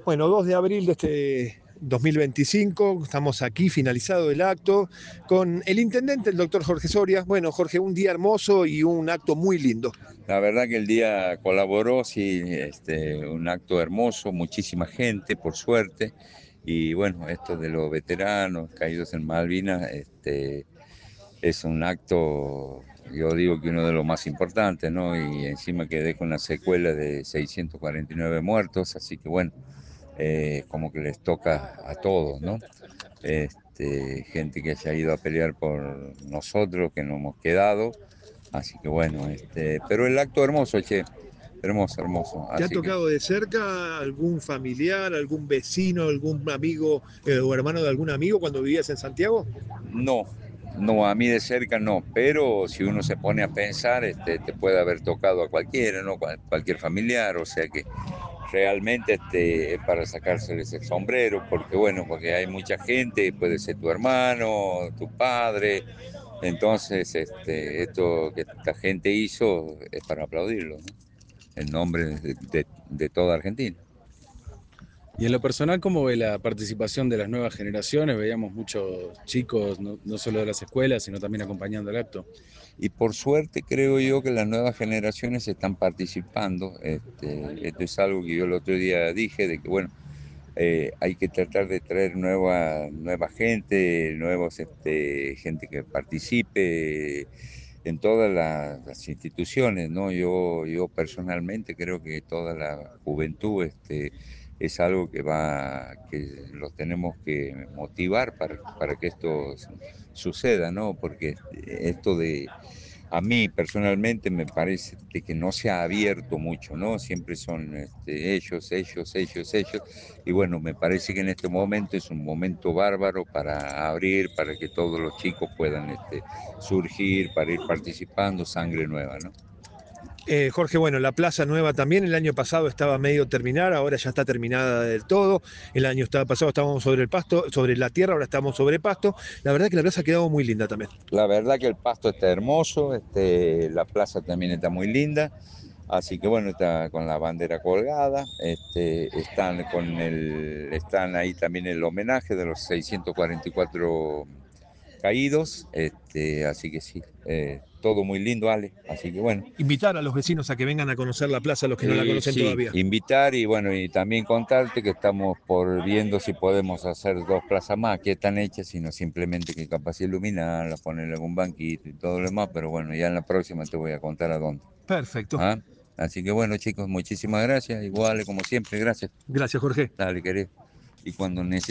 Bueno, 2 de abril de este 2025, estamos aquí, finalizado el acto, con el intendente, el doctor Jorge Soria. Bueno, Jorge, un día hermoso y un acto muy lindo. La verdad que el día colaboró, sí, un acto hermoso, muchísima gente, por suerte. Y bueno, esto de los veteranos caídos en Malvinas, es un acto, yo digo que uno de los más importantes, ¿no? Y encima que deja una secuela de 649 muertos, así que bueno, como que les toca a todos, ¿no? Gente que haya ido a pelear por nosotros, que nos hemos quedado. Así que bueno, pero el acto hermoso, che, hermoso, hermoso. ¿Te ha Así que tocado de cerca algún familiar, algún vecino, algún amigo o hermano de algún amigo cuando vivías en Santiago? no, no, a mí de cerca no, pero si uno se pone a pensar, te puede haber tocado a cualquiera, ¿no? Cualquier familiar, o sea que realmente es para sacarse ese sombrero, porque bueno, porque hay mucha gente, puede ser tu hermano, tu padre, entonces esto que esta gente hizo es para aplaudirlo, ¿no? En nombre de toda Argentina. Y en lo personal, ¿cómo ve la participación de las nuevas generaciones? Veíamos muchos chicos, no solo de las escuelas, sino también acompañando el acto. Y por suerte creo yo que las nuevas generaciones están participando. Esto es algo que yo el otro día dije, de que bueno, hay que tratar de traer nueva gente, gente que participe en todas las instituciones, ¿no? Yo personalmente creo que toda la juventud es algo que los tenemos que motivar para que esto suceda, ¿no? Porque a mí personalmente me parece de que no se ha abierto mucho, ¿no? Siempre son ellos. Y bueno, me parece que en este momento es un momento bárbaro para abrir, para que todos los chicos puedan surgir, para ir participando, sangre nueva, ¿no? Jorge, bueno, la Plaza Nueva también el año pasado estaba medio terminar, ahora ya está terminada del todo. El año pasado estábamos sobre el pasto, sobre la tierra, ahora estamos sobre pasto. La verdad que la plaza ha quedado muy linda también. La verdad que el pasto está hermoso, la plaza también está muy linda, así que bueno, está con la bandera colgada, están ahí también el homenaje de los 644 caídos, así que sí, todo muy lindo, Ale, así que bueno. Invitar a los vecinos a que vengan a conocer la plaza, los que no la Y conocen sí, todavía. invitar y bueno, y también contarte que estamos por viendo si podemos hacer dos plazas más, que están hechas, sino simplemente que capaz iluminarlas, ponerle algún banquito y todo lo demás, pero bueno, ya en la próxima te voy a contar a dónde. Perfecto. ¿Ah? Así que bueno, chicos, muchísimas gracias, igual como siempre, gracias. Gracias, Jorge. Dale, querido. Y cuando necesites